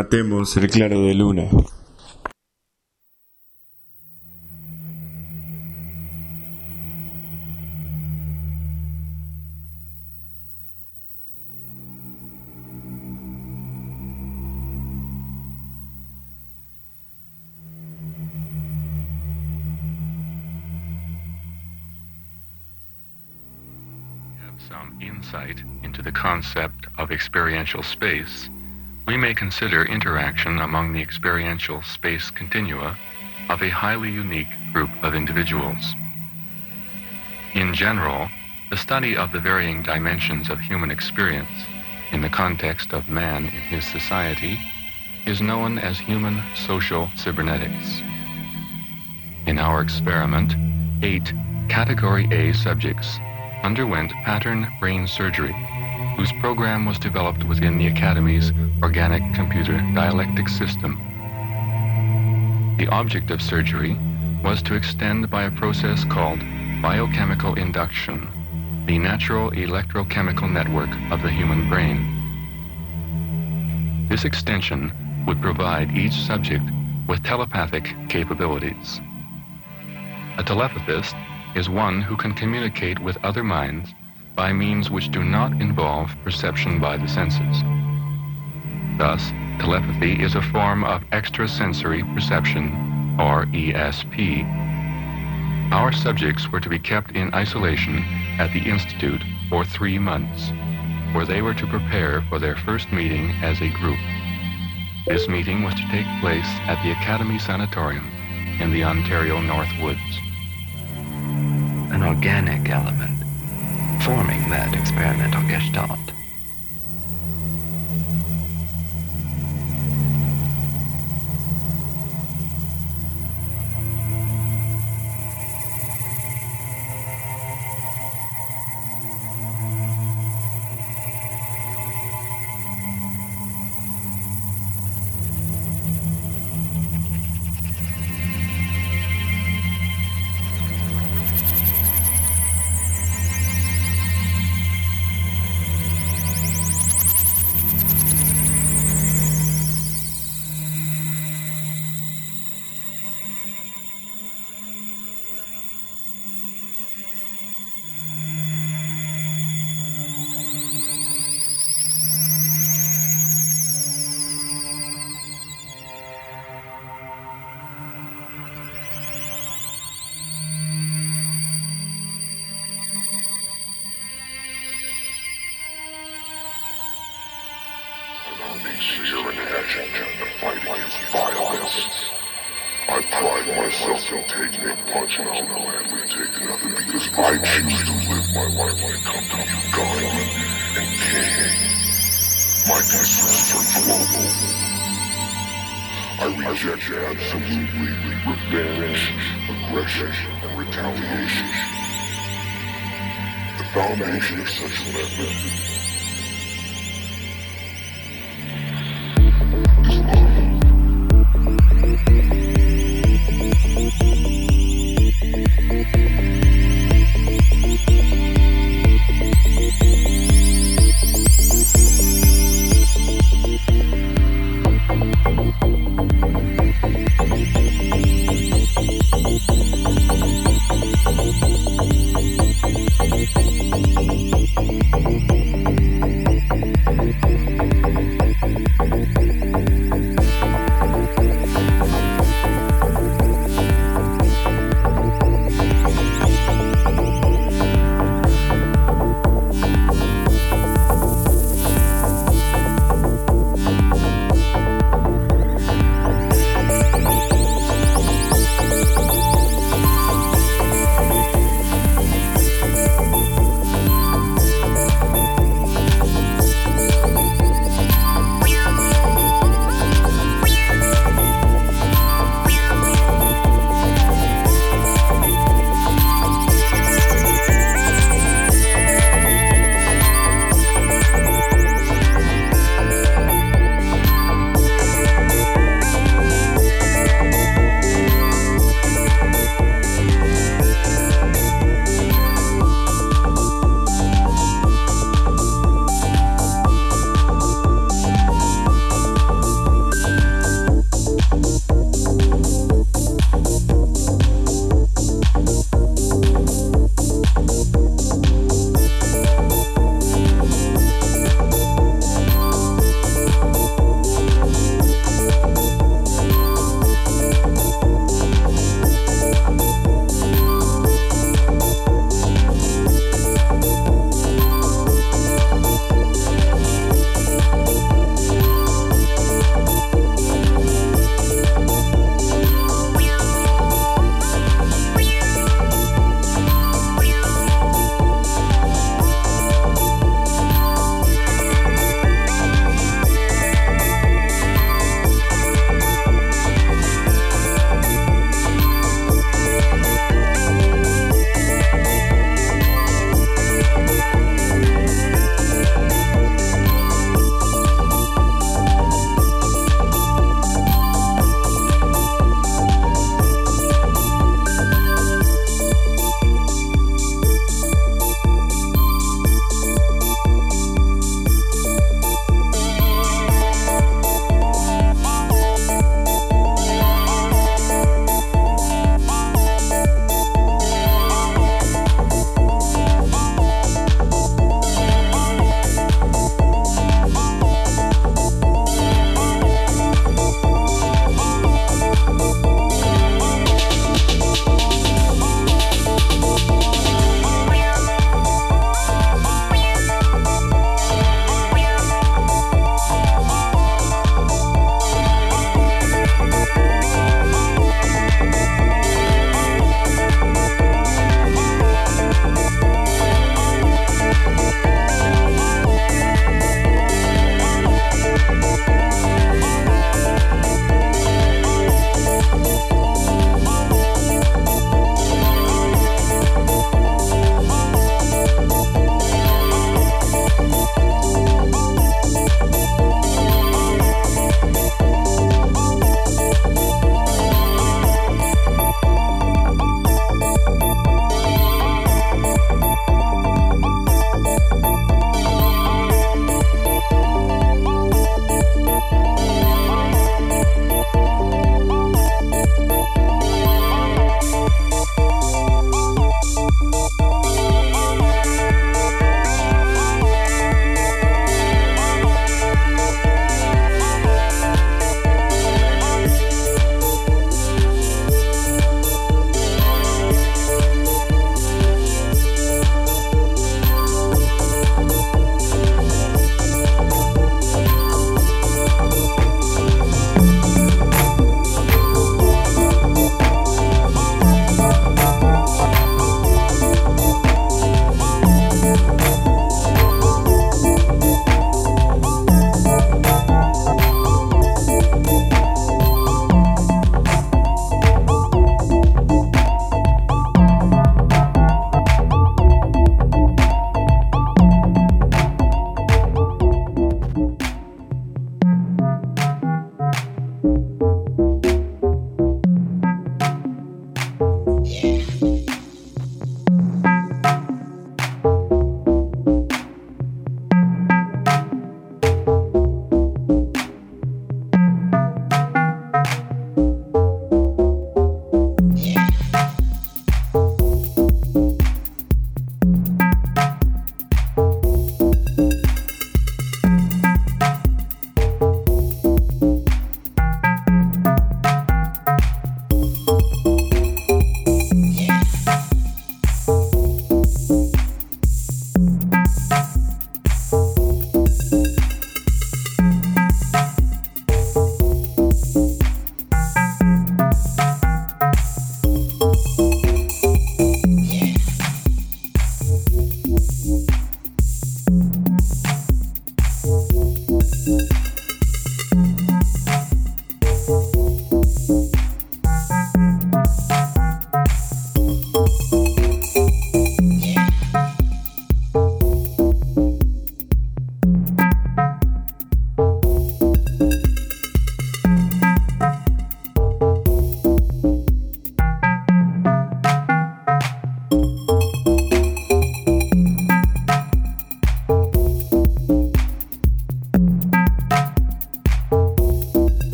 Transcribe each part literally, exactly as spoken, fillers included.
Matemos el claro de luna. Some insight into the concept of experiential space, we may consider interaction among the experiential space continua of a highly unique group of individuals. In general, the study of the varying dimensions of human experience in the context of man in his society is known as human social cybernetics. In our experiment, eight Category A subjects underwent pattern brain surgery, whose program was developed within the Academy's organic computer dialectic system. The object of surgery was to extend by a process called biochemical induction the natural electrochemical network of the human brain. This extension would provide each subject with telepathic capabilities. A telepathist is one who can communicate with other minds by means which do not involve perception by the senses. Thus, telepathy is a form of extrasensory perception, or E S P. Our subjects were to be kept in isolation at the Institute for three months, where they were to prepare for their first meeting as a group. This meeting was to take place at the Academy Sanatorium in the Ontario North Woods. An organic element forming that experimental gestalt.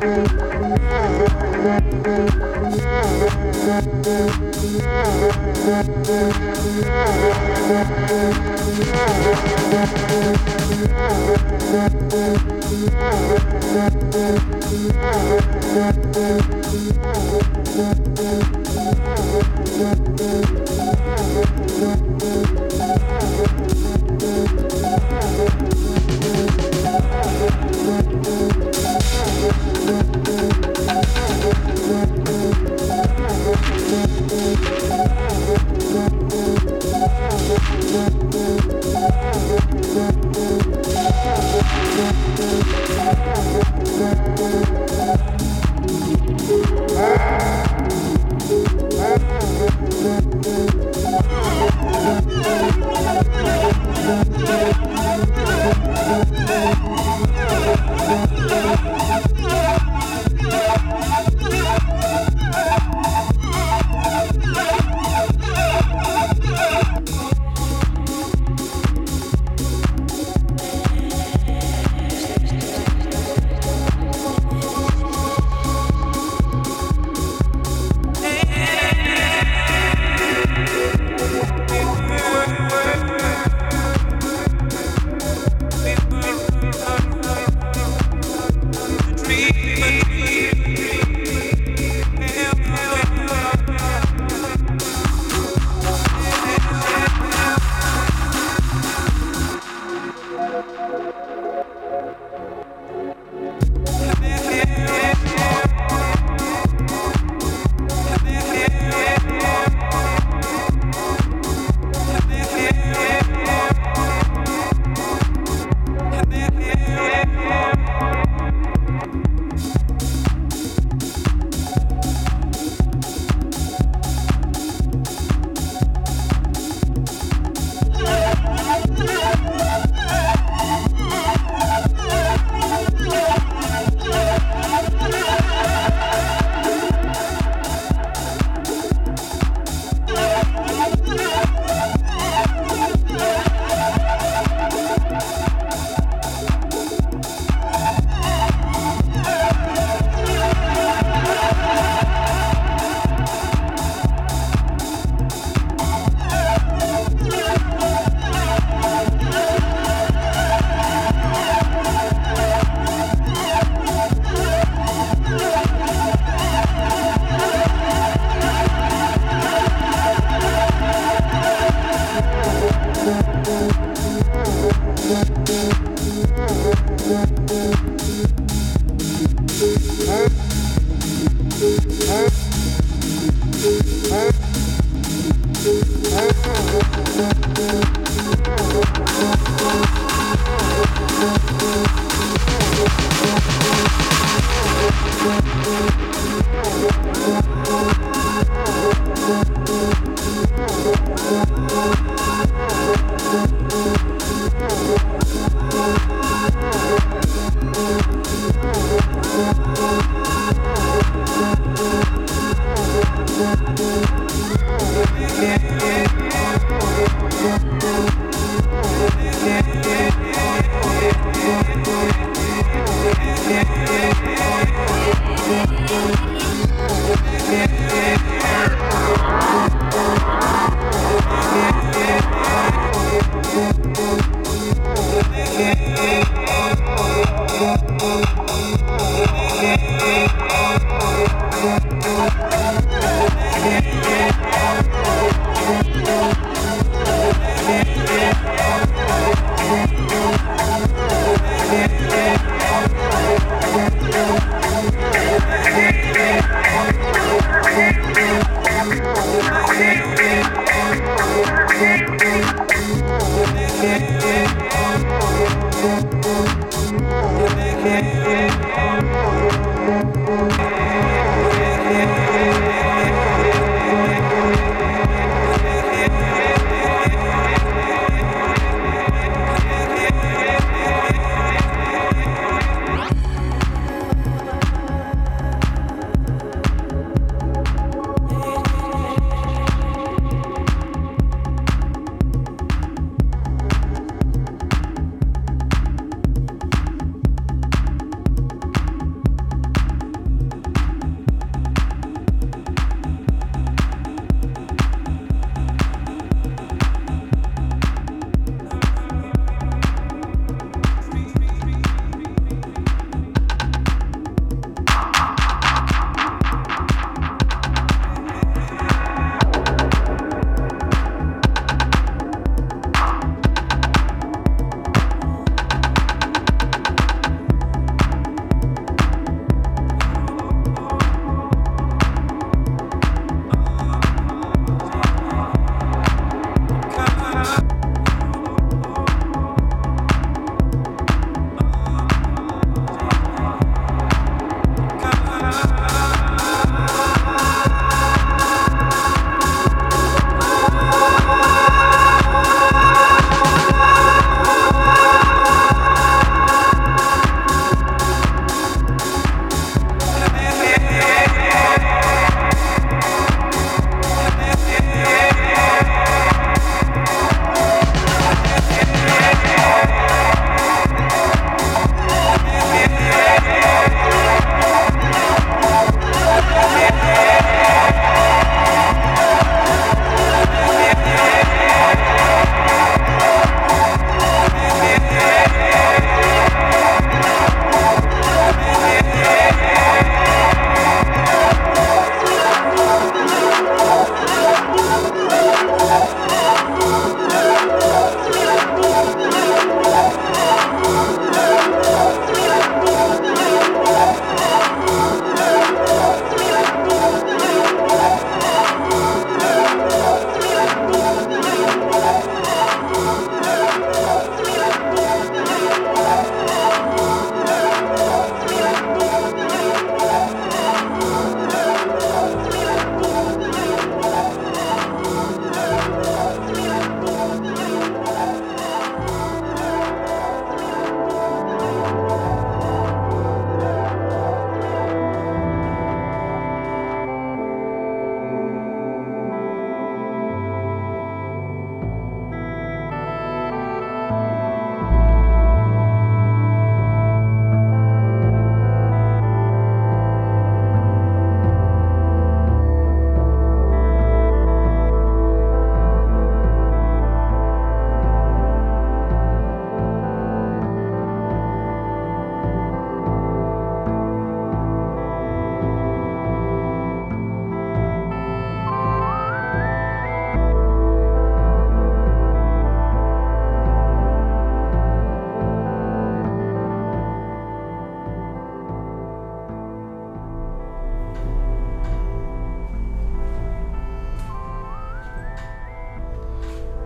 Yeah.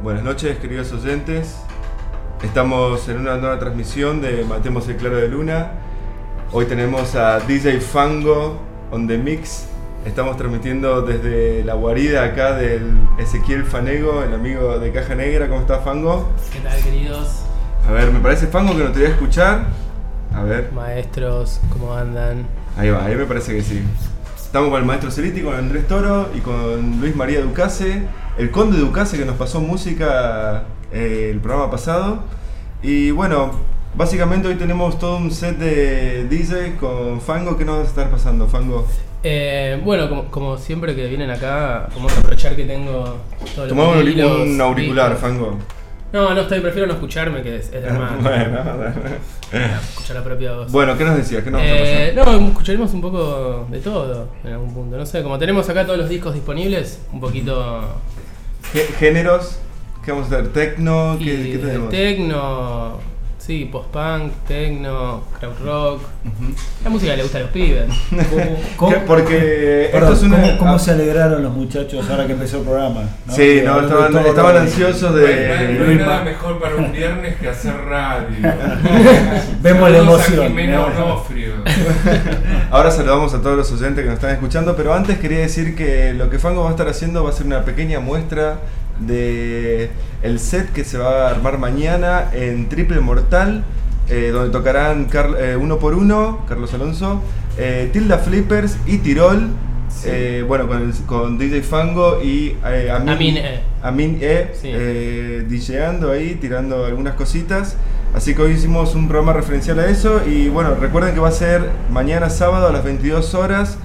Buenas noches, queridos oyentes. Estamos en una nueva transmisión de Matemos el Claro de Luna. Hoy tenemos a D J Fango on the mix. Estamos transmitiendo desde la guarida acá del Ezequiel Fanego, el amigo de Caja Negra. ¿Cómo estás, Fango? ¿Qué tal, queridos? A ver, me parece, Fango, que no te voy a escuchar. A ver. Maestros, ¿cómo andan? Ahí va, ahí me parece que sí. Estamos con el maestro Celiti, con Andrés Toro y con Luis María Ducase, el conde Ducase, que nos pasó música eh, el programa pasado. Y bueno, básicamente hoy tenemos todo un set de D J con Fango. ¿Qué nos va a estar pasando, Fango? Eh, bueno, como, como siempre que vienen acá, vamos a aprovechar que tengo todo Tomamos un, un auricular, discos. Fango. No, no estoy, prefiero no escucharme, que es, es de hermano. Bueno, escuchar la propia voz. Bueno, ¿qué nos decías? ¿Qué nos vas eh, a pasar? No, escucharemos un poco de todo en algún punto. No sé, como tenemos acá todos los discos disponibles, un poquito. ¿Géneros? ¿Qué vamos a hacer? ¿Tecno? ¿Qué, y ¿qué tenemos? Tecno, sí, post-punk, tecno, crowd rock. Uh-huh. La música que le gusta a los pibes. ¿Cómo? Porque Perdón, esto es una... ¿cómo, ¿Cómo ah. se alegraron los muchachos ahora que empezó el programa? ¿No? Sí, no, estaban, todo, estaban todo, ansiosos No de... hay, no hay nada mejor para un viernes que hacer radio. Vemos la Saludos a emoción. Jimena ¿no? Onofrio. Ahora saludamos a todos los oyentes que nos están escuchando, pero antes quería decir que lo que Fango va a estar haciendo va a ser una pequeña muestra de el set que se va a armar mañana en Triple Mortal, eh, donde tocarán Car- eh, uno por uno, Carlos Alonso, eh, Tilda Flippers y Tirol, sí. eh, bueno, con, el, con D J Fango y eh, Amin, Amin E. Amin E, sí. eh, DJando ahí, tirando algunas cositas. Así que hoy hicimos un programa referencial a eso. Y bueno, recuerden que va a ser mañana sábado a las veintidós horas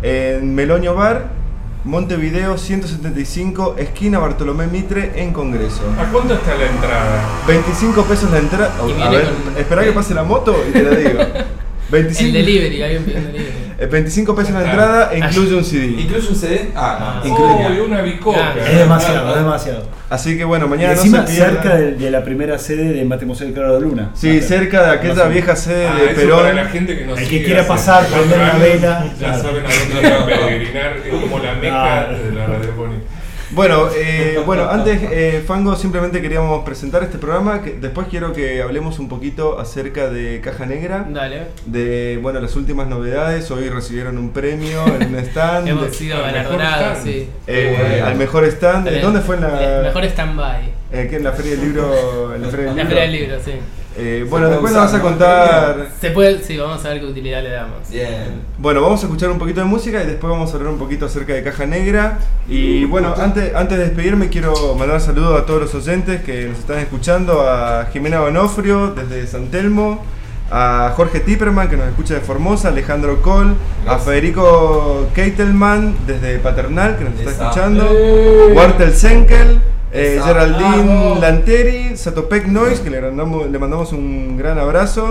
en Meloño Bar, Montevideo ciento setenta y cinco, esquina Bartolomé Mitre, en Congreso. ¿A cuánto está la entrada? veinticinco pesos la entrada. Oh, a ver, con... espera que pase la moto y te la digo. veinticinco... El delivery, alguien pide el delivery. veinticinco pesos la entrada e incluye un C D. ¿Incluye un C D? Ah, no. Oh, una bicoca. Es demasiado, es demasiado. Así que bueno, mañana y encima no se pierdan. cerca de, de la primera sede de Matemos el Claro de Luna. Sí, cerca de aquella no vieja sede ah, de Perón. Para la gente que nos el que quiera pasar, prender una vela. Ya claro. Saben a dónde ir a peregrinar, es como la meca claro. de la radiofonía. Bueno, eh, bueno, antes, eh, Fango, simplemente queríamos presentar este programa. Que después quiero que hablemos un poquito acerca de Caja Negra. Dale. De, bueno, las últimas novedades. Hoy recibieron un premio en un stand. Hemos sido galardonados, sí. Eh, bueno. Al mejor stand. El, ¿Dónde fue en la...? El mejor stand-by. Eh, ¿qué, en la Feria del Libro? En la Feria del la Libro, Feria del Libro, sí. Eh, bueno, después nos vas a contar... Se puede, sí, vamos a ver qué utilidad le damos. Bien. Bueno, vamos a escuchar un poquito de música y después vamos a hablar un poquito acerca de Caja Negra. Y bueno, antes, antes de despedirme quiero mandar saludos a todos los oyentes que nos están escuchando, a Jimena Onofrio desde San Telmo, a Jorge Tipperman que nos escucha de Formosa, Alejandro Col, a Federico Keitelman desde Paternal que nos está escuchando, Wartel Senkel, Eh, Geraldine ah, Lanteri, Satopec Noise, que le mandamos, le mandamos un gran abrazo,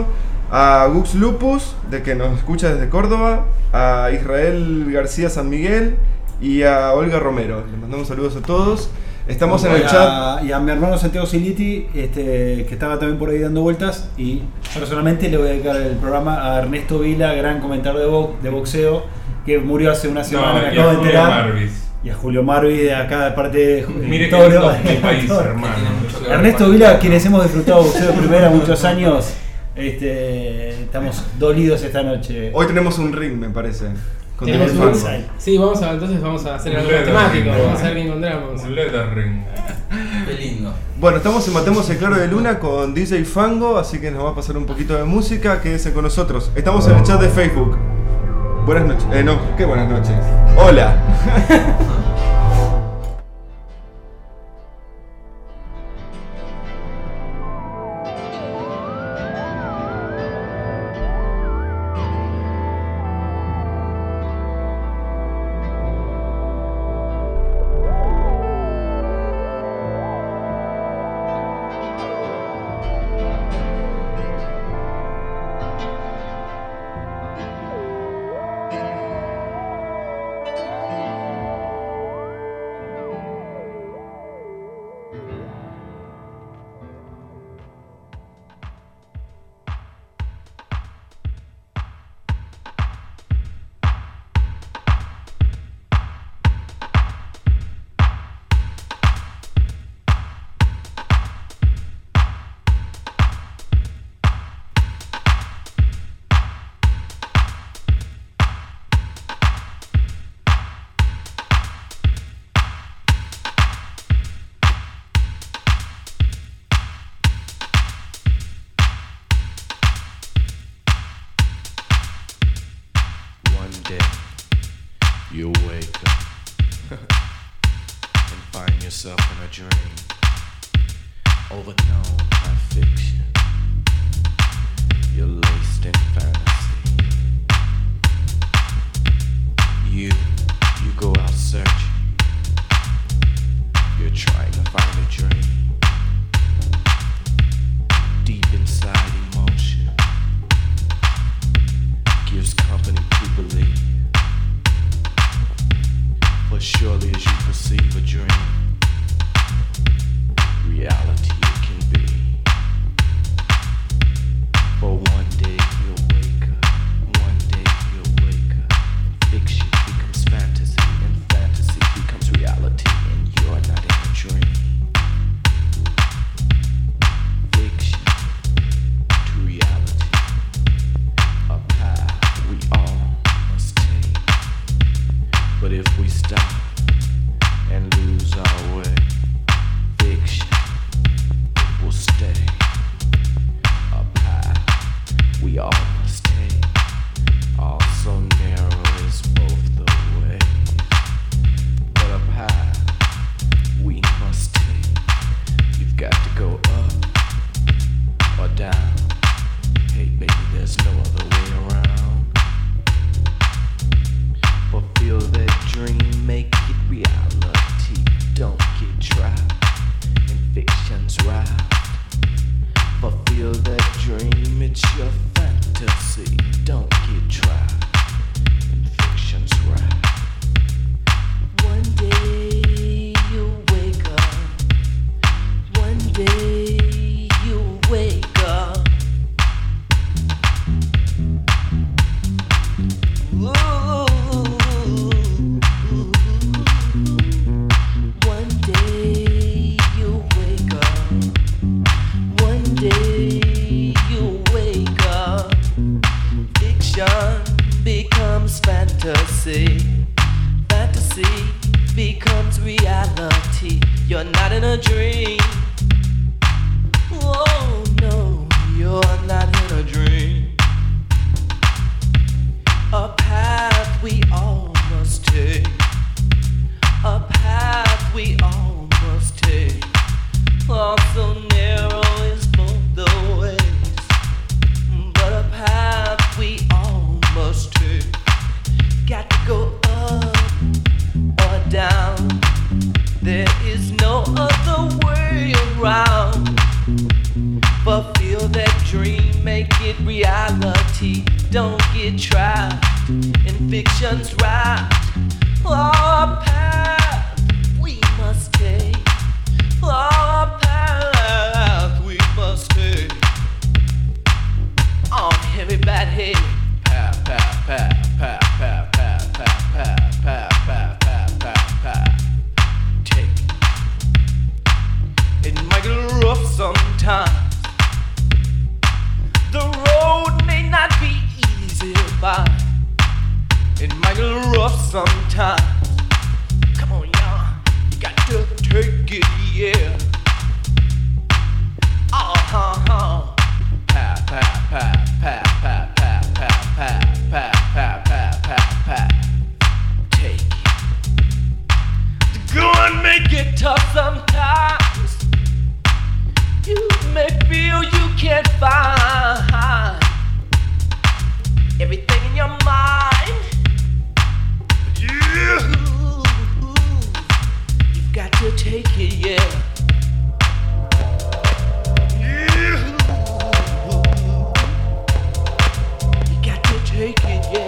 a Gux Lupus, de que nos escucha desde Córdoba, a Israel García San Miguel y a Olga Romero. Les mandamos saludos a todos. Estamos en el y chat. A, y a mi hermano Santiago Siliti, este, que estaba también por ahí dando vueltas. Y personalmente le voy a dedicar el programa a Ernesto Vila, gran comentador de, bo de boxeo, que murió hace una semana, no, me acabo de enterar. Marvis. Y a Julio Marvi de acá, de parte de Mire Toro, que lindo mi país, hermano. Ernesto Vila, quienes hemos disfrutado boxeo de primera muchos años, este, estamos dolidos esta noche. Hoy tenemos un ring, me parece. Con tenemos un un sí, vamos a, entonces vamos a hacer un algo temático, vamos a ver qué encontramos. Un leather ring. Qué lindo. Bueno, estamos en Matemos el Claro de Luna con D J Fango, así que nos va a pasar un poquito de música. Quédense con nosotros. Estamos en el chat de Facebook. Buenas noches. Eh, no, qué buenas noches. Hola. day you wake up and find yourself in a dream, overcome by fiction. You're laced in fantasy. You, you go out searching. You're trying to find a dream. Deep inside emotion gives company to believe. For surely as you perceive a dream, reality it can be. For one day you'll wake up, one day you'll wake up. Fiction becomes fantasy, and fantasy becomes reality, and you're not in a dream. Fiction to reality, a path we all must take. But if we stop and lose our way, fiction will stay. A path we all must take, also narrow is both the ways. But a path we must take, you've got to go up or down. Hey baby, there's no other way around. Fulfill that dream, make it reality. Don't get trapped in fiction's raft. Fulfill that dream, it's your fantasy. Don't get trapped in fiction's raft. One day you wake up. One day you wake up. One day you wake up. One day you wake up. Fiction becomes fantasy. Fantasy becomes reality. You're not in a dream. Oh no, you're not in a dream. A path we all must take. A path we all must take. Also narrow is both the ways. But a path we all must take. Got to go up or down. There is no other way around. Fulfill that dream, make it reality. Don't get trapped in fiction's raft. Oh, path we must take. Oh, path we must take. On heavy bad head. Path, path, path, path, path, path, path, path, path, path, path, path, path. Take. It might get rough sometimes. The road may not be easy to find. It might get rough sometimes. Come on, y'all, you got to take it, yeah. Uh-huh. Path, path, path, path, path, path, path, path, path, path, path, path, path. Take it. The going may get tough sometimes. You may feel you can't find everything in your mind. You, you've got to take it, yeah. You, you got to take it, yeah.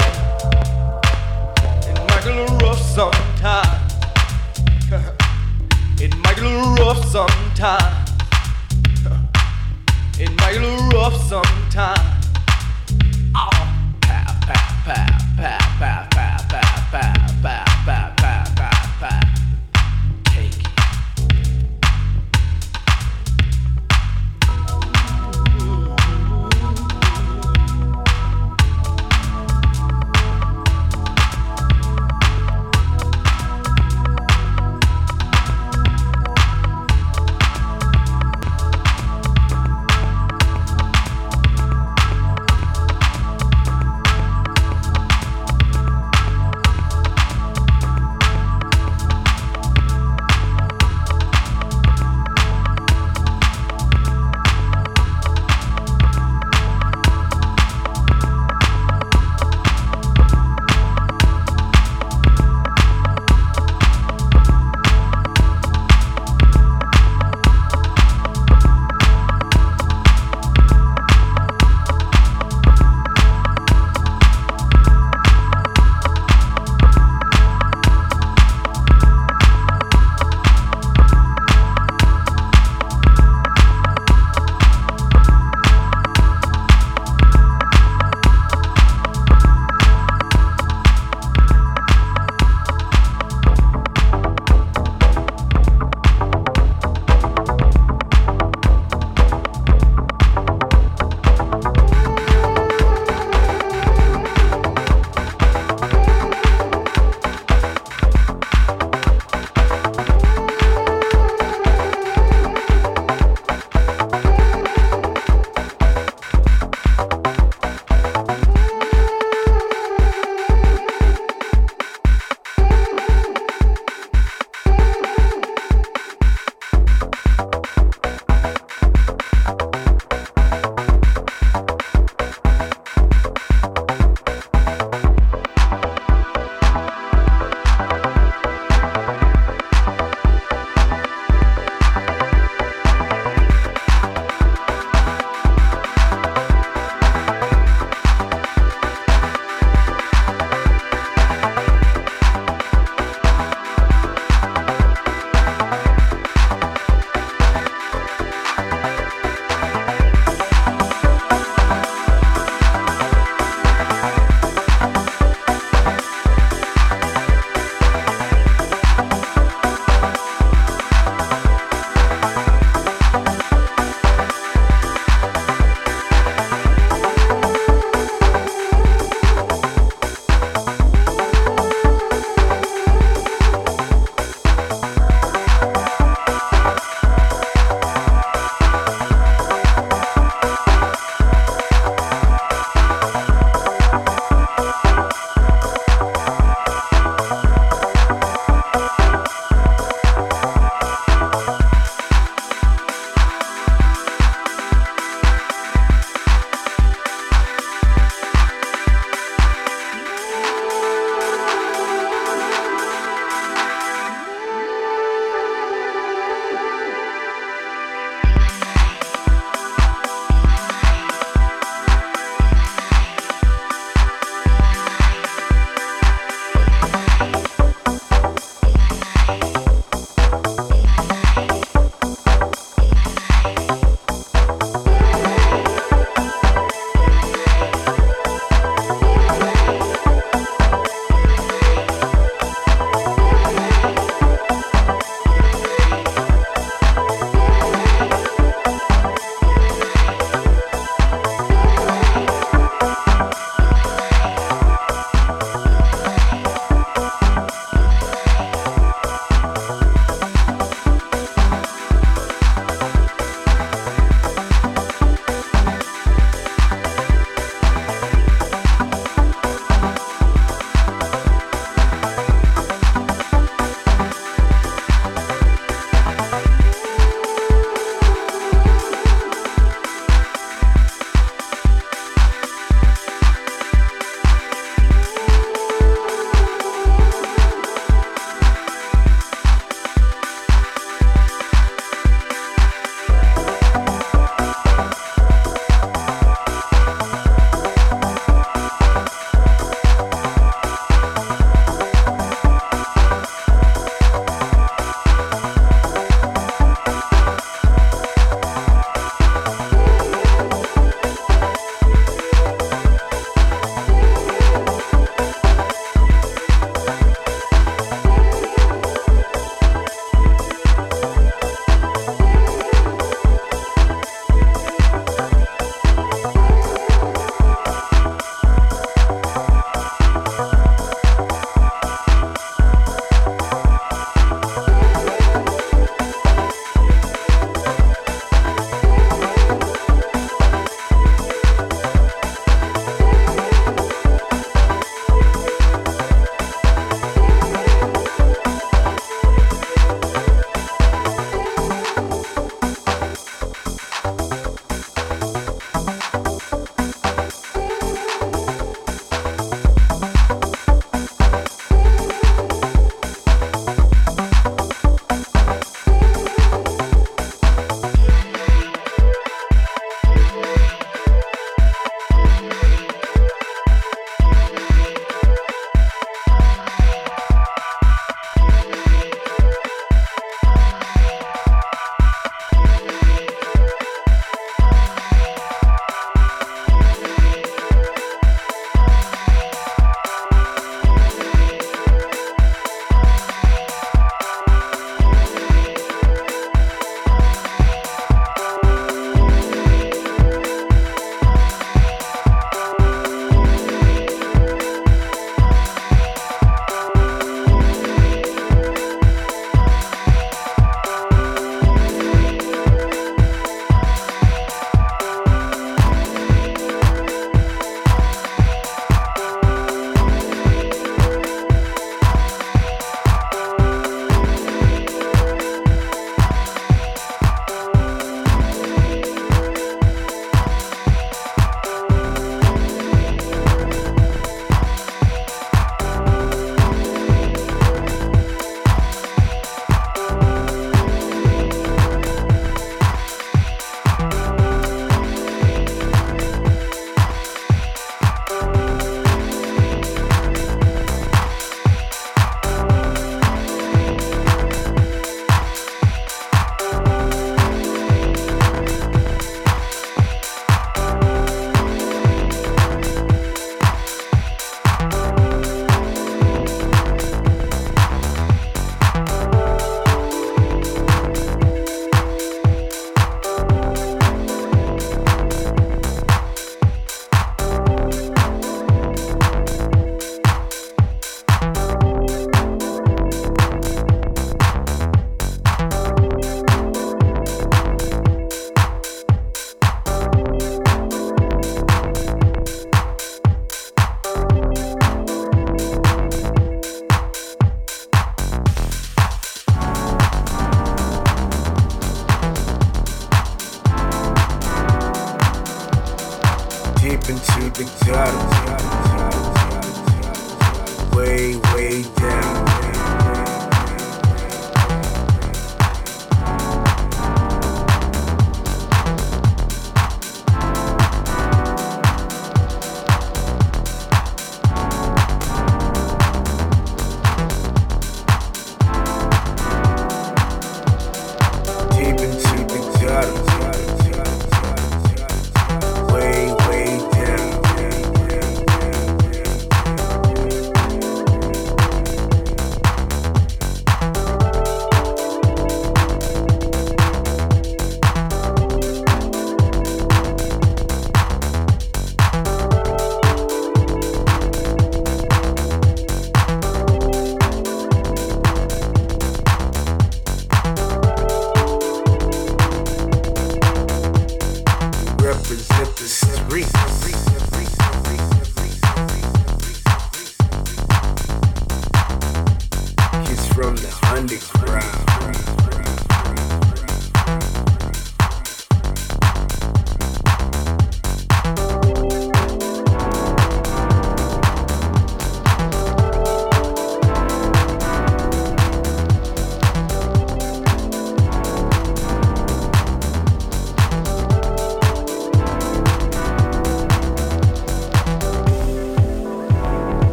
way, way down.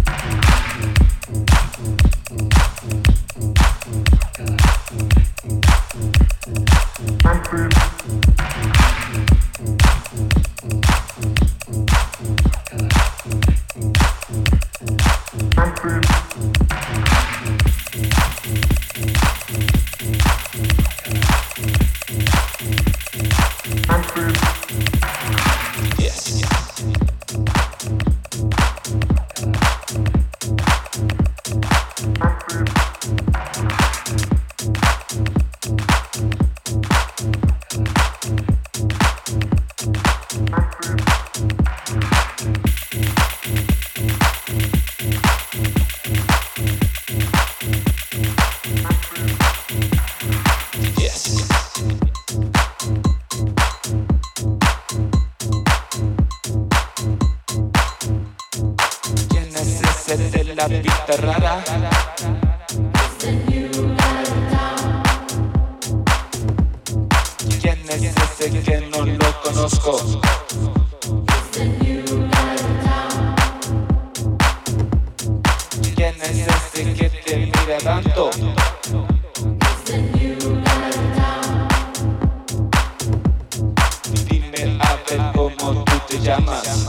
La pista rara. ¿Quién es ese que no lo conozco? ¿Quién es ese que te mira tanto? Dime a ver cómo tú te llamas.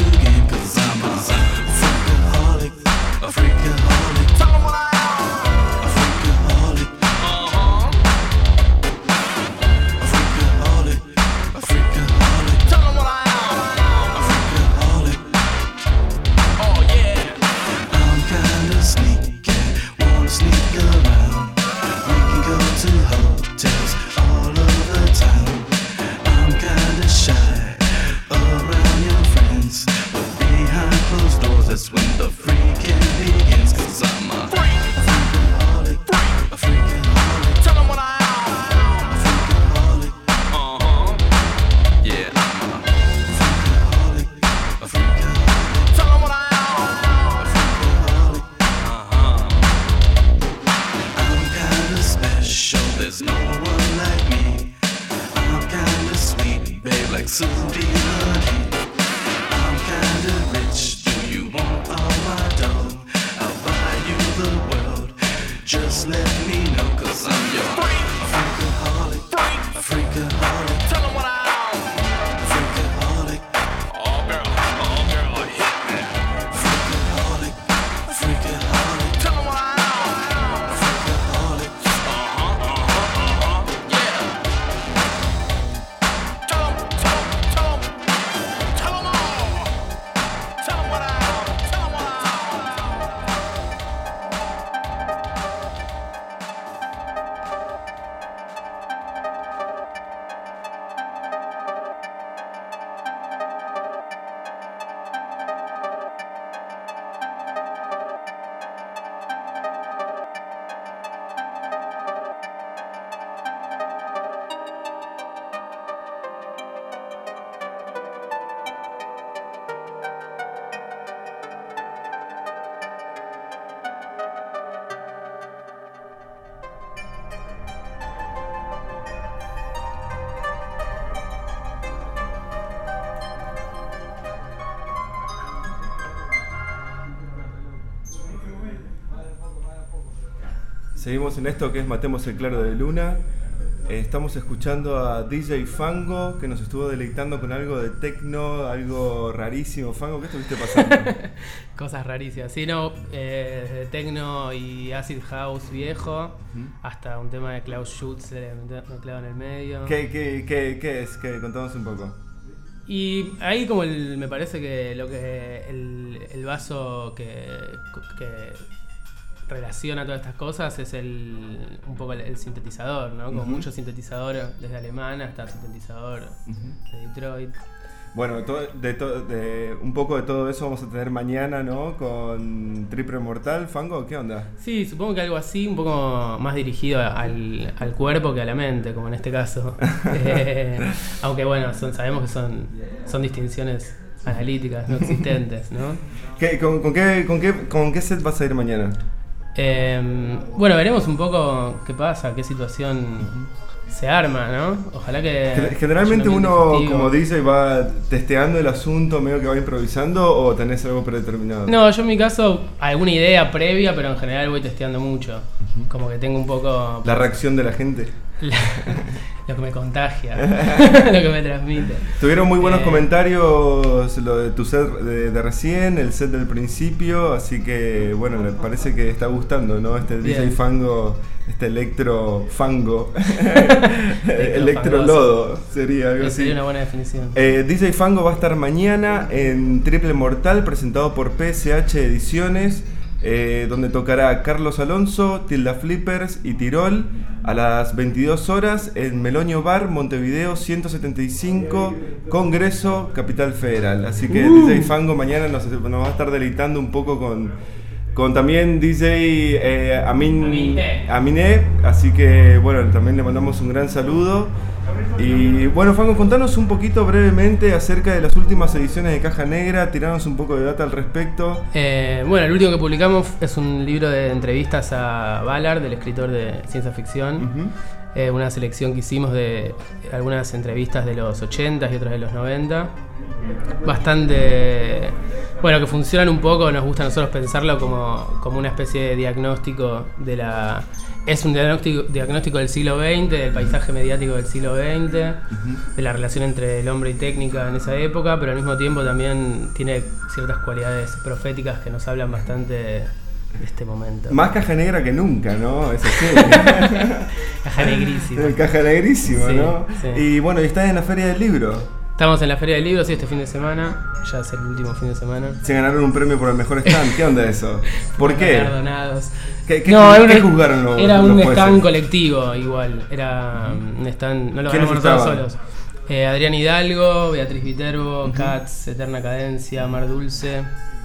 new game, cause I'm a freakaholic, a freakaholic. Tell 'em what I am. A freakaholic. Uh-huh. A freakaholic, a freakaholic. Tell 'em what I am. A freakaholic. Oh yeah. I'm kinda sneaky, wanna sneak around. We can go to hotels all over town. I'm kinda shy around your friends, but behind closed doors, that's when the freaking begins. Cause I'm a freakaholic, a freakaholic. Tell 'em what I am. A freakaholic. Uh-huh. Yeah, I'm a freakaholic, a freakaholic. Tell 'em what I am. A freakaholic. Uh-huh. I'm kinda special, there's no one like me. I'm kinda sweet, babe, like Sylvie Honey. I'm kinda rich, do you want all my dough? I'll buy you the world, just let me know. Cause I'm your freakaholic, a freakaholic. Tell 'em what I am. A freakaholic. Oh girl, oh girl, hit me. Freakaholic, freakaholic. Tell 'em what I am. A freakaholic. Uh-huh, uh-huh, uh-huh, yeah. Tell 'em, tell 'em, tell 'em. Tell 'em all. Tell 'em what I am. Tell 'em what I am. Seguimos en esto que es Matemos el Claro de Luna. Eh, estamos escuchando a D J Fango, que nos estuvo deleitando con algo de techno, algo rarísimo. Fango, ¿qué estuviste pasando? Cosas rarísimas. Sí, no, eh, desde techno y acid house viejo Ujú. hasta un tema de Klaus Schutz mezclado en el medio. ¿Qué, qué, qué, qué es? ¿Qué? Contanos un poco. Y ahí como el, me parece que lo que el, el vaso que, que relaciona todas estas cosas es el un poco el, el sintetizador, ¿no? Con Ujú. muchos sintetizadores desde alemán hasta sintetizador Ujú. de Detroit. Bueno, to- de, to- de un poco de todo eso vamos a tener mañana, ¿no? Con Triple Mortal. Fango, ¿qué onda? Sí, supongo que algo así, un poco más dirigido al, al cuerpo que a la mente, como en este caso. Eh, aunque bueno, son, sabemos que son, son distinciones analíticas, no existentes, ¿no? ¿Qué, con, con qué, con, qué, ¿Con qué set vas a ir mañana? Eh, bueno, veremos un poco qué pasa, qué situación se arma, ¿no? Ojalá que... Gen- Generalmente haya un uno ambiente como festivo. D J va testeando el asunto, medio que va improvisando, o tenés algo predeterminado. No, yo en mi caso, alguna idea previa, pero en general voy testeando mucho. Como que tengo un poco... La reacción de la gente. la- lo que me contagia, lo que me transmite. Tuvieron muy buenos Eh, comentarios lo de tu set de, de recién, el set del principio, así que bueno, me parece que está gustando, ¿no? Este D J Bien. Fango, este electro fango, Electro electro lodo, sería algo así. Sería una buena definición. Eh, D J Fango va a estar mañana en Triple Mortal, presentado por P S H Ediciones, eh, donde tocará Carlos Alonso, Tilda Flippers y Tirol a las veintidós horas en Meloño Bar, Montevideo ciento setenta y cinco, Congreso, Capital Federal. Así que Uh. D J Fango mañana nos, nos va a estar deleitando un poco con, con también D J eh, Amin, Aminé. Aminé. Así que bueno, también le mandamos un gran saludo. Y bueno, Fango, contanos un poquito brevemente acerca de las últimas ediciones de Caja Negra, tiranos un poco de data al respecto. Eh, bueno, el último que publicamos es un libro de entrevistas a Ballard, del escritor de ciencia ficción. Ujú. Eh, una selección que hicimos de algunas entrevistas de los ochenta y otras de los noventa. Bastante... Bueno, que funcionan un poco, nos gusta a nosotros pensarlo como, como una especie de diagnóstico de la es un diagnóstico, diagnóstico del siglo veinte, del paisaje mediático del siglo veinte, uh-huh. de la relación entre el hombre y técnica en esa época, pero al mismo tiempo también tiene ciertas cualidades proféticas que nos hablan bastante de este momento. Más caja negra que nunca, ¿no? Es así. Caja negrísima. Caja negrísima, sí, ¿no? Sí. Y bueno, y estás en la Feria del Libro. Estamos en la Feria del Libro, sí, este fin de semana. Ya es el último fin de semana. Se ganaron un premio por el mejor stand. ¿Qué onda eso? ¿Por qué? Galardonados. ¿Qué, qué, no, ¿qué, ¿qué juzgaron los Era un los stand colectivo igual. Era un stand, no lo ganamos nosotros solos. Eh, Adrián Hidalgo, Beatriz Viterbo, uh-huh. Katz, Eterna Cadencia, Mar Dulce.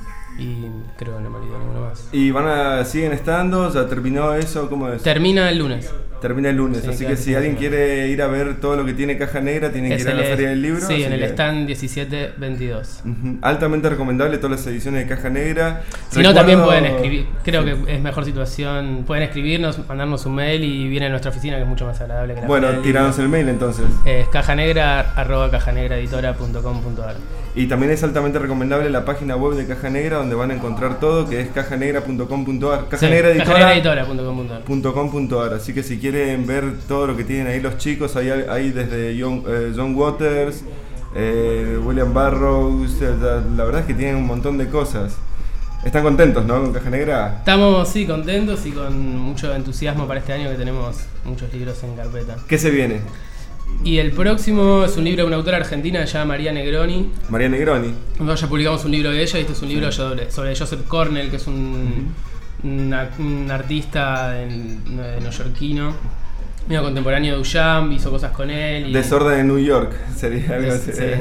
Y creo que no me olvidé ninguno más. ¿Y van a siguen estando? ¿Ya terminó eso? ¿Cómo es? Termina el lunes. Termina el lunes, sí, así claro, que si alguien quiere ir a ver todo lo que tiene Caja Negra, tiene que ir a la Feria del Libro. Sí, en el que... stand diecisiete veintidós. Uh-huh. Altamente recomendable todas las ediciones de Caja Negra. Si Recuerdo... no, también pueden escribir, creo que es mejor situación, pueden escribirnos, mandarnos un mail y viene a nuestra oficina, que es mucho más agradable que la Bueno, tiranos el mail entonces. Es cajanegra arroba cajanegraeditora punto com punto ar. Y también es altamente recomendable la página web de Caja Negra, donde van a encontrar todo, que es cajanegra punto com punto ar. cajanegraeditora punto com punto ar. Así que si quieren ver todo lo que tienen ahí los chicos, hay, hay desde John, eh, John Waters, eh, William Burroughs, la, la verdad es que tienen un montón de cosas. ¿Están contentos, no, con Caja Negra? Estamos, sí, contentos y con mucho entusiasmo para este año, que tenemos muchos libros en carpeta. ¿Qué se viene? Y el próximo es un libro de una autora argentina llamada María Negroni. María Negroni. Nosotros ya publicamos un libro de ella y este es un libro sí. sobre, sobre Joseph Cornell, que es un, uh-huh. una, un artista de, de neoyorquino, medio contemporáneo de Duchamp, hizo cosas con él. Y Desorden en New York, sería algo así. Sí.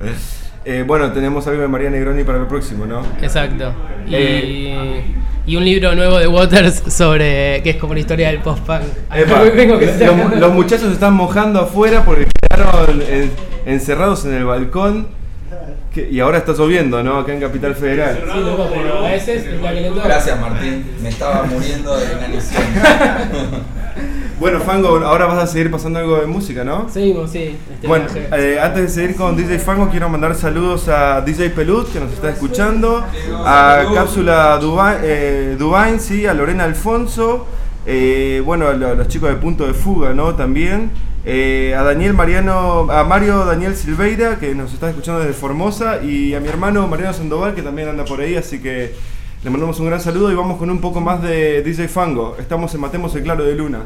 Eh, bueno, tenemos algo de María Negroni para el próximo, ¿no? Exacto. Y, eh. y un libro nuevo de Waters sobre que es como la historia del post-punk. Los, los muchachos se están mojando afuera porque quedaron en, encerrados en el balcón. Que, y ahora está lloviendo, ¿no? Acá en Capital Federal. Sí, loco, pero a veces es la que le toca. Gracias, Martín. Me estaba muriendo de inanición. Bueno, Fango, ahora vas a seguir pasando algo de música, ¿no? Seguimos, sí. Este bueno, eh, antes de seguir con D J Fango, quiero mandar saludos a D J Pelut, que nos está escuchando, a Cápsula Dubai, eh, Dubai, sí, a Lorena Alfonso, eh, bueno, a los chicos de Punto de Fuga, ¿no? También. Eh, a Daniel Mariano, a Mario Daniel Silveira, que nos está escuchando desde Formosa, y a mi hermano Mariano Sandoval, que también anda por ahí, así que le mandamos un gran saludo y vamos con un poco más de D J Fango. Estamos en Matemos el Claro de Luna.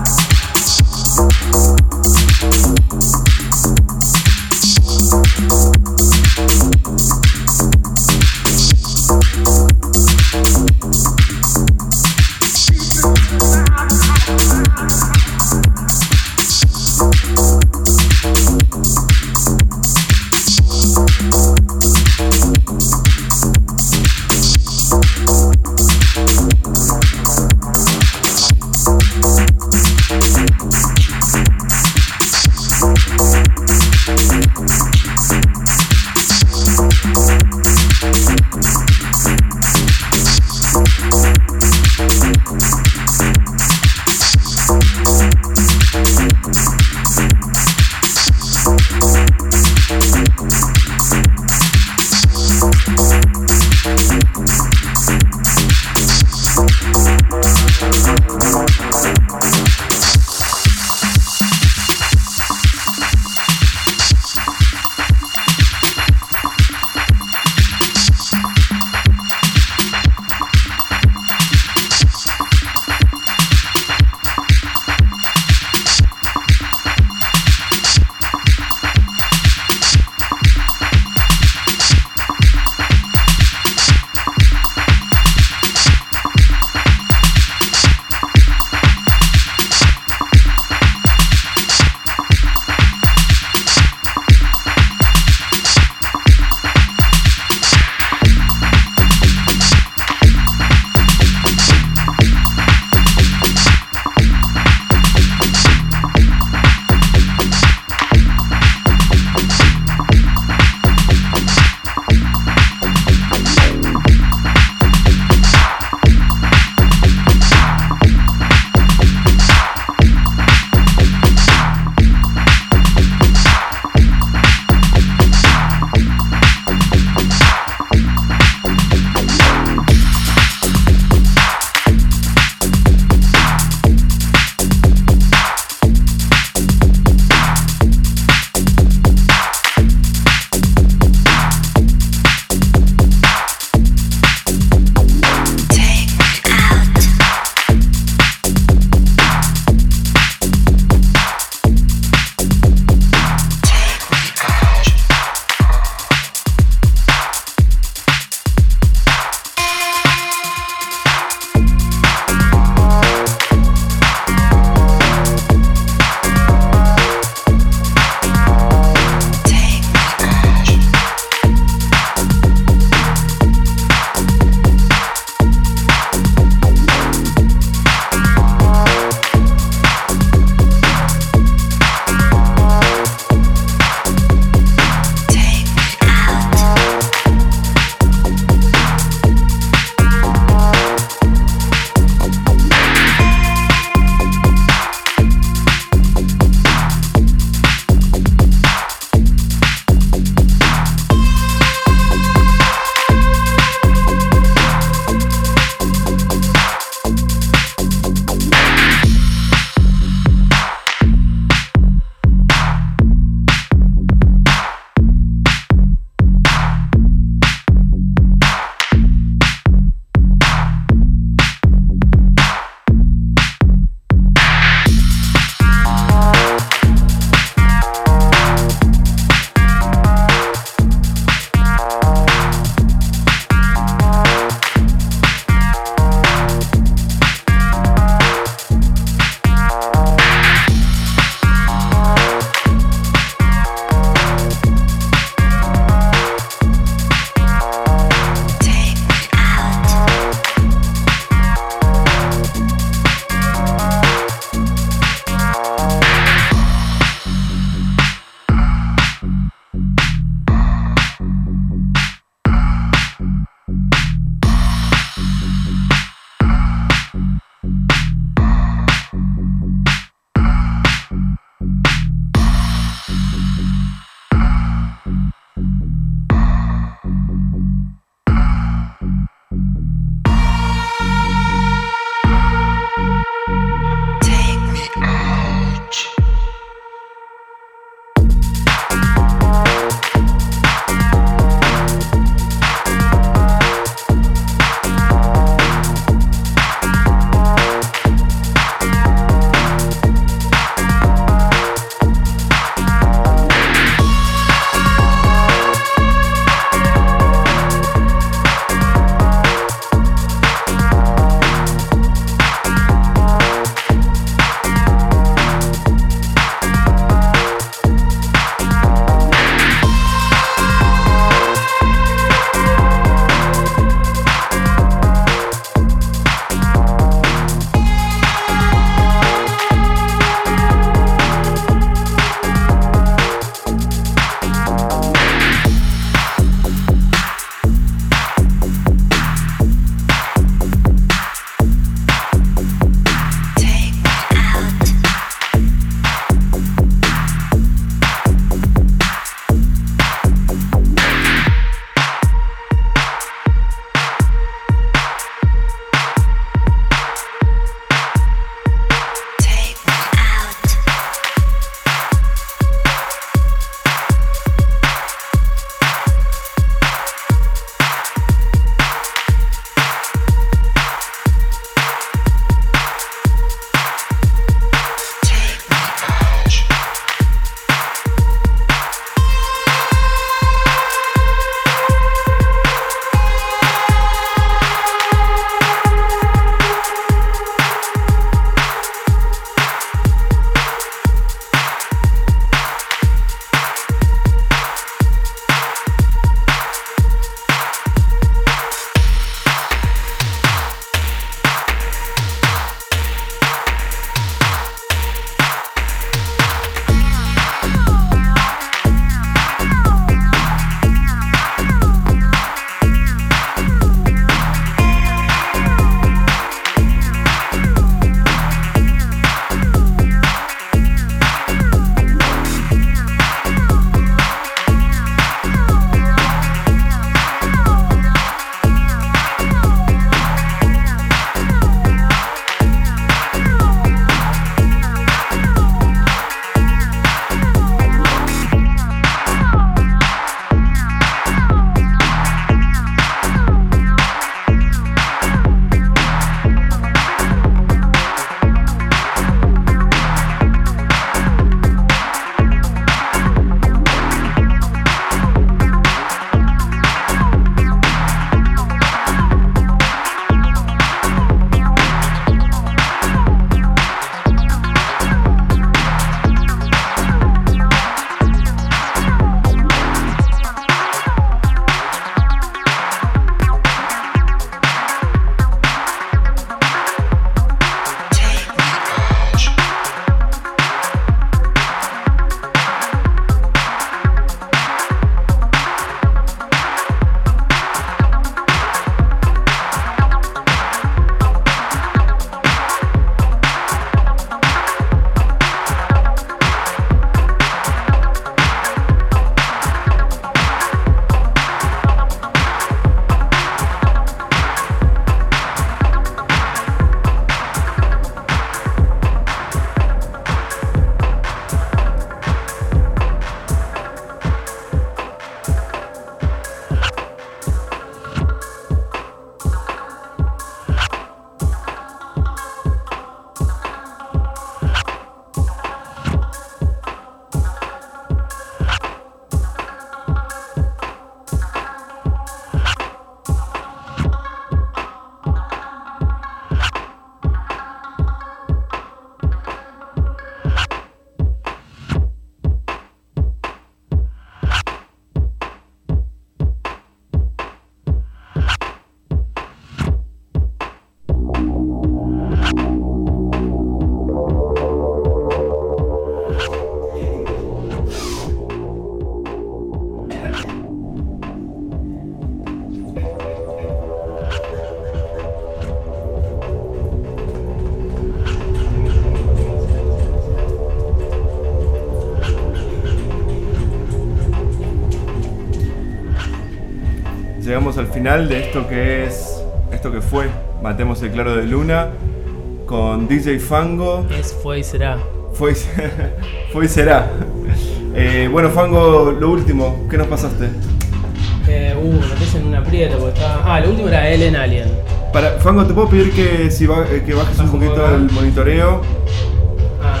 llegamos al final de esto que es, esto que fue Matemos el Claro de Luna con D J Fango. Es, fue y será. Fue y, fue y será. Eh, bueno, Fango, lo último, ¿qué nos pasaste? Eh, uh, me metes en un aprieto porque estaba... Ah, lo último era Ellen Alien. Para, Fango, ¿te puedo pedir que, si va, que bajes un poquito el monitoreo? Ah,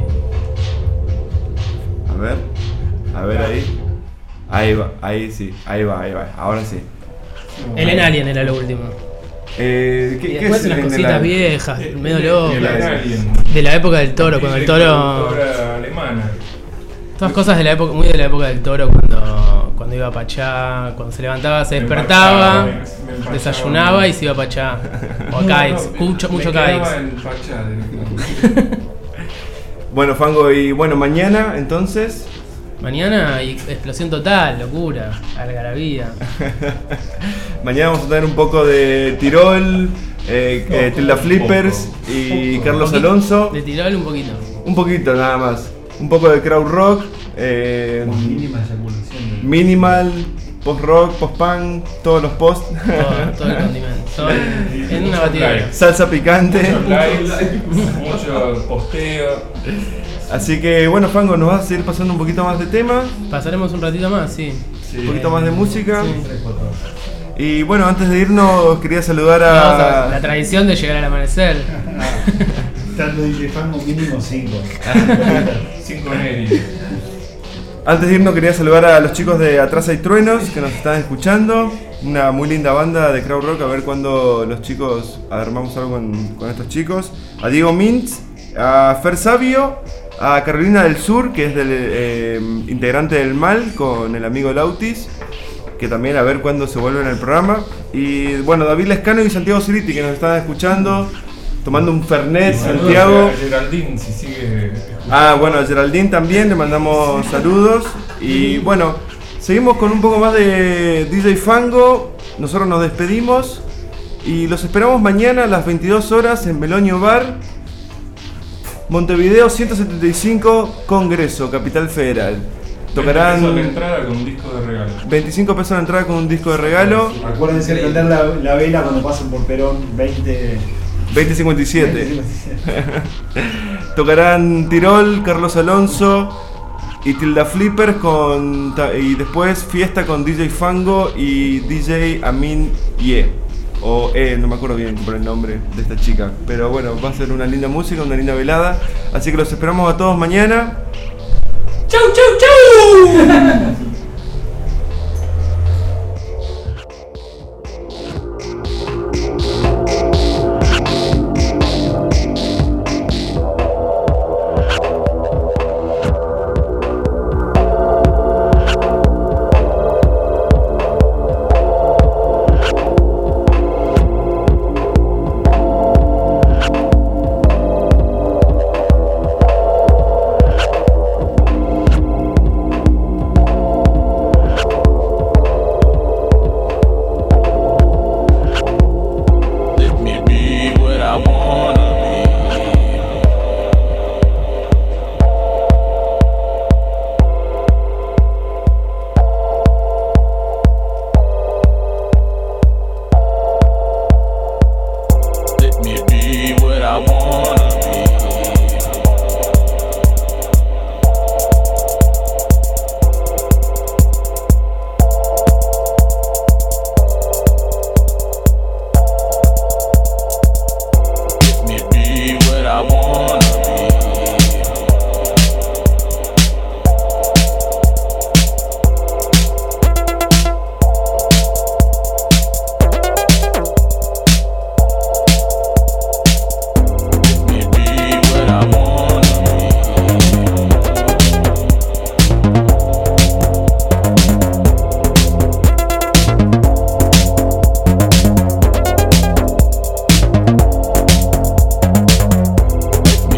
ok. A ver, a ver ahí. Ahí va, ahí sí, ahí va, ahí va, ahora sí. Ellen Alien era lo último. Eh, ¿qué, Y qué después es unas el cositas Alien? viejas, medio El locas. Alien. De la época del toro, cuando el toro... Productora alemana. Todas cosas de la época, muy de la época del toro, cuando, cuando iba a Pachá, cuando se levantaba, se Me despertaba, empachaba, me- me empachaba. desayunaba y se iba a Pachá. O a Caix, No, mucho, me mucho quedaba Caix. en Pachá directamente. Bueno, Fango, y bueno, mañana entonces. Mañana y explosión total, locura, algarabía. Mañana vamos a tener un poco de Tirol, eh, eh, Tilda Flippers y Carlos Poquito- Alonso. De Tirol un poquito. Un poquito nada más. Un poco de crowd rock, eh, Mínima eyaculación. minimal, post rock, post punk, todos los post. Todo, todo el condimento. Todo en, en una batidora. Salsa picante. Muchos likes, mucho posteo. Así que bueno, Fango, nos vas a seguir pasando un poquito más de temas, Pasaremos un ratito más, sí. un poquito más de música. Sí. Y bueno, antes de irnos quería saludar Vamos a- a... la tradición de llegar al amanecer. Tanto D J Fango mínimo cinco. Cinco Neri. Antes de irnos quería saludar a los chicos de Atrás hay Truenos que nos están escuchando. Una muy linda banda de crowd rock, a ver cuándo los chicos armamos algo con, con estos chicos. A Diego Mintz, a Fer Sabio, a Carolina del Sur, que es del eh, integrante del Mal, con el amigo Lautis, que también a ver cuándo se vuelven al programa. Y bueno, David Lescano y Santiago Ciriti, que nos están escuchando, tomando un Fernet, Santiago. A Geraldine, si sigue. Ah, bueno, a Geraldine también le mandamos saludos. Y bueno, seguimos con un poco más de D J Fango. Nosotros nos despedimos y los esperamos mañana a las veintidós horas en Belonio Bar, Montevideo ciento setenta y cinco, Congreso, Capital Federal. Tocarán. Tocarán la entrada con un disco de regalo. veinticinco pesos la entrada con un disco de regalo. Acuérdense de prender la, la vela cuando pasen por Perón veinte. veinte cincuenta y siete. Tocarán Tirol, Carlos Alonso y Tilda Flippers con, ta- y después fiesta con D J Fango y D J Amin Ye. O E, no me acuerdo bien por el nombre de esta chica. Pero bueno, va a ser una linda música, una linda velada. Así que los esperamos a todos mañana. ¡Chau, chau, chau! Let me be what I wanna be. Let me be what I wanna be. Let me be what I wanna be. Let me be what I wanna be.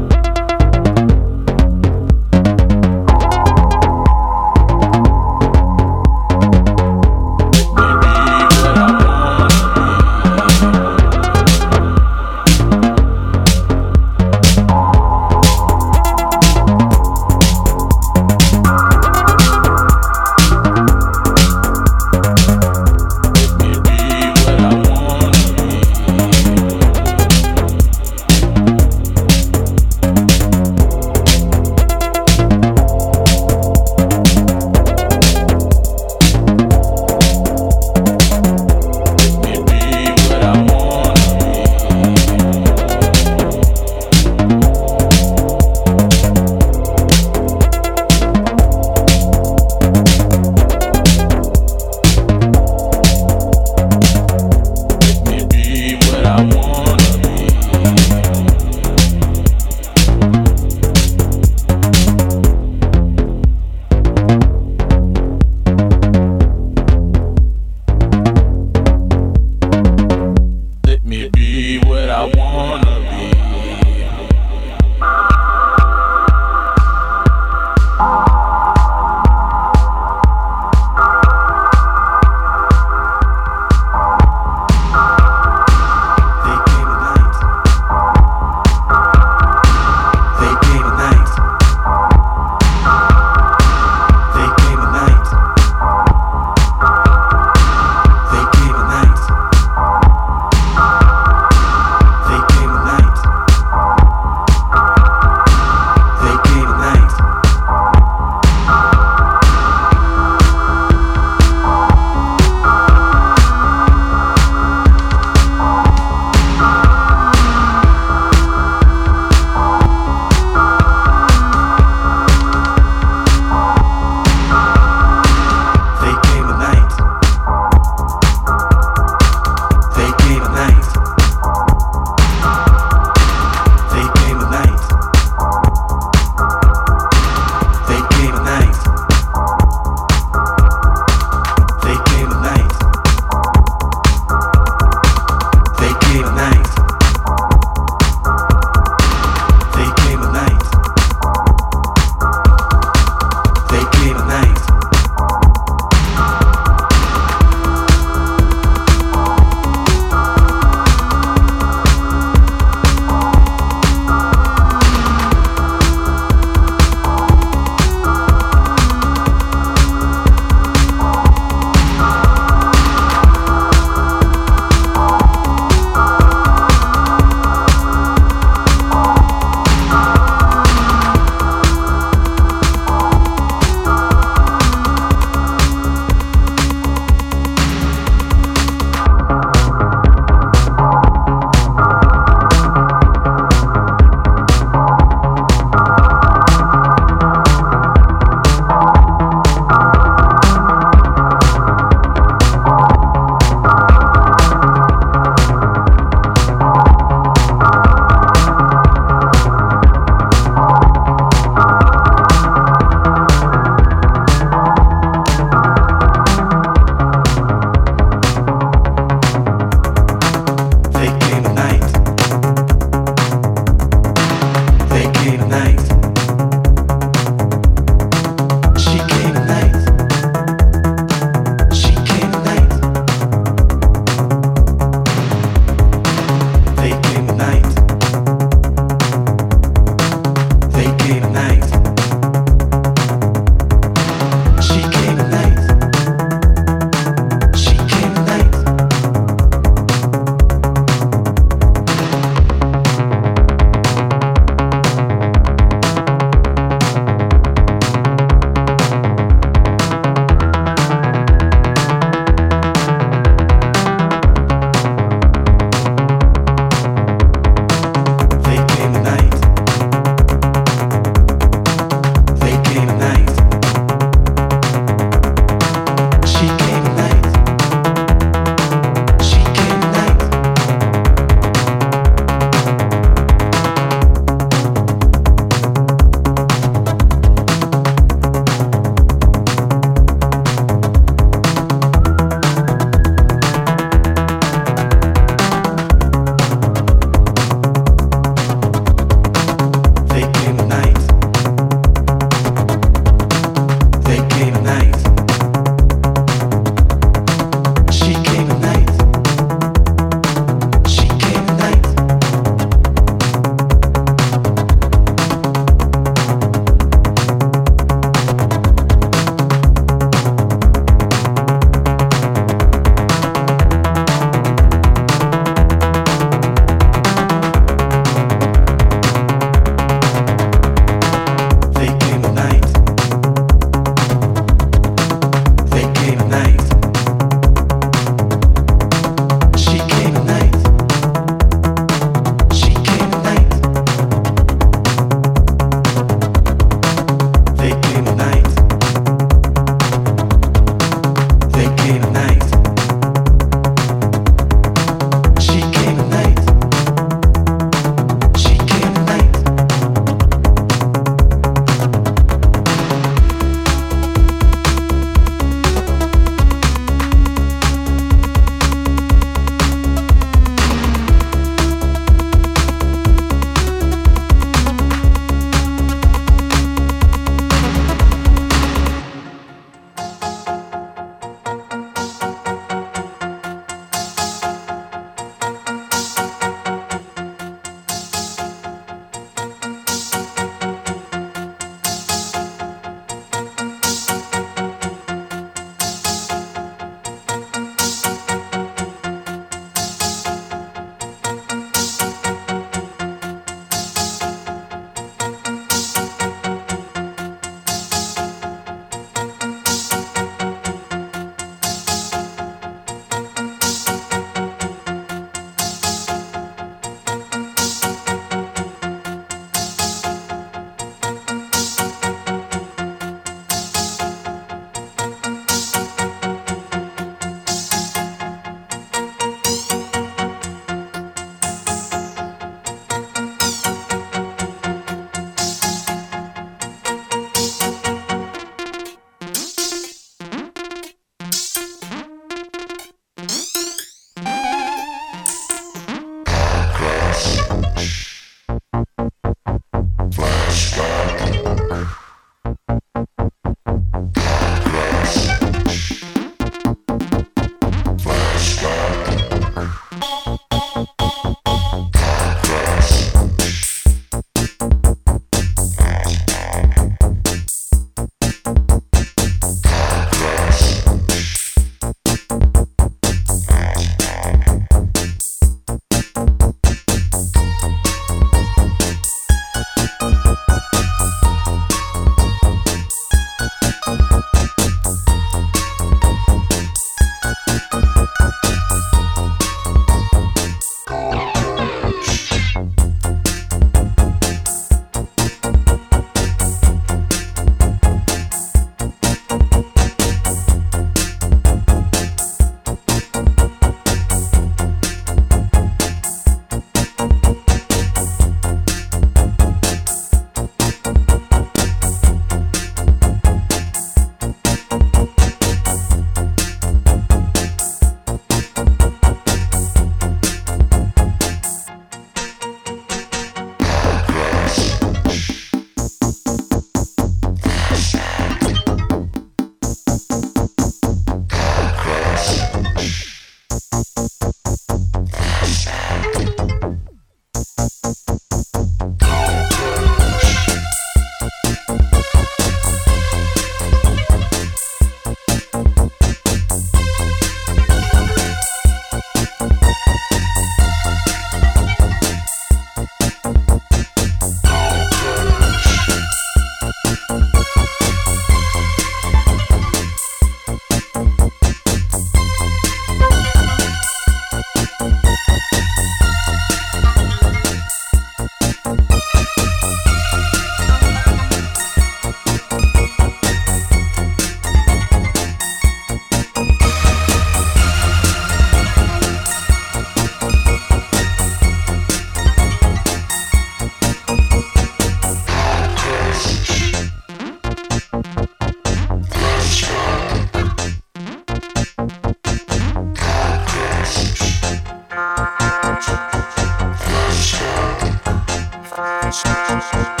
Thank you.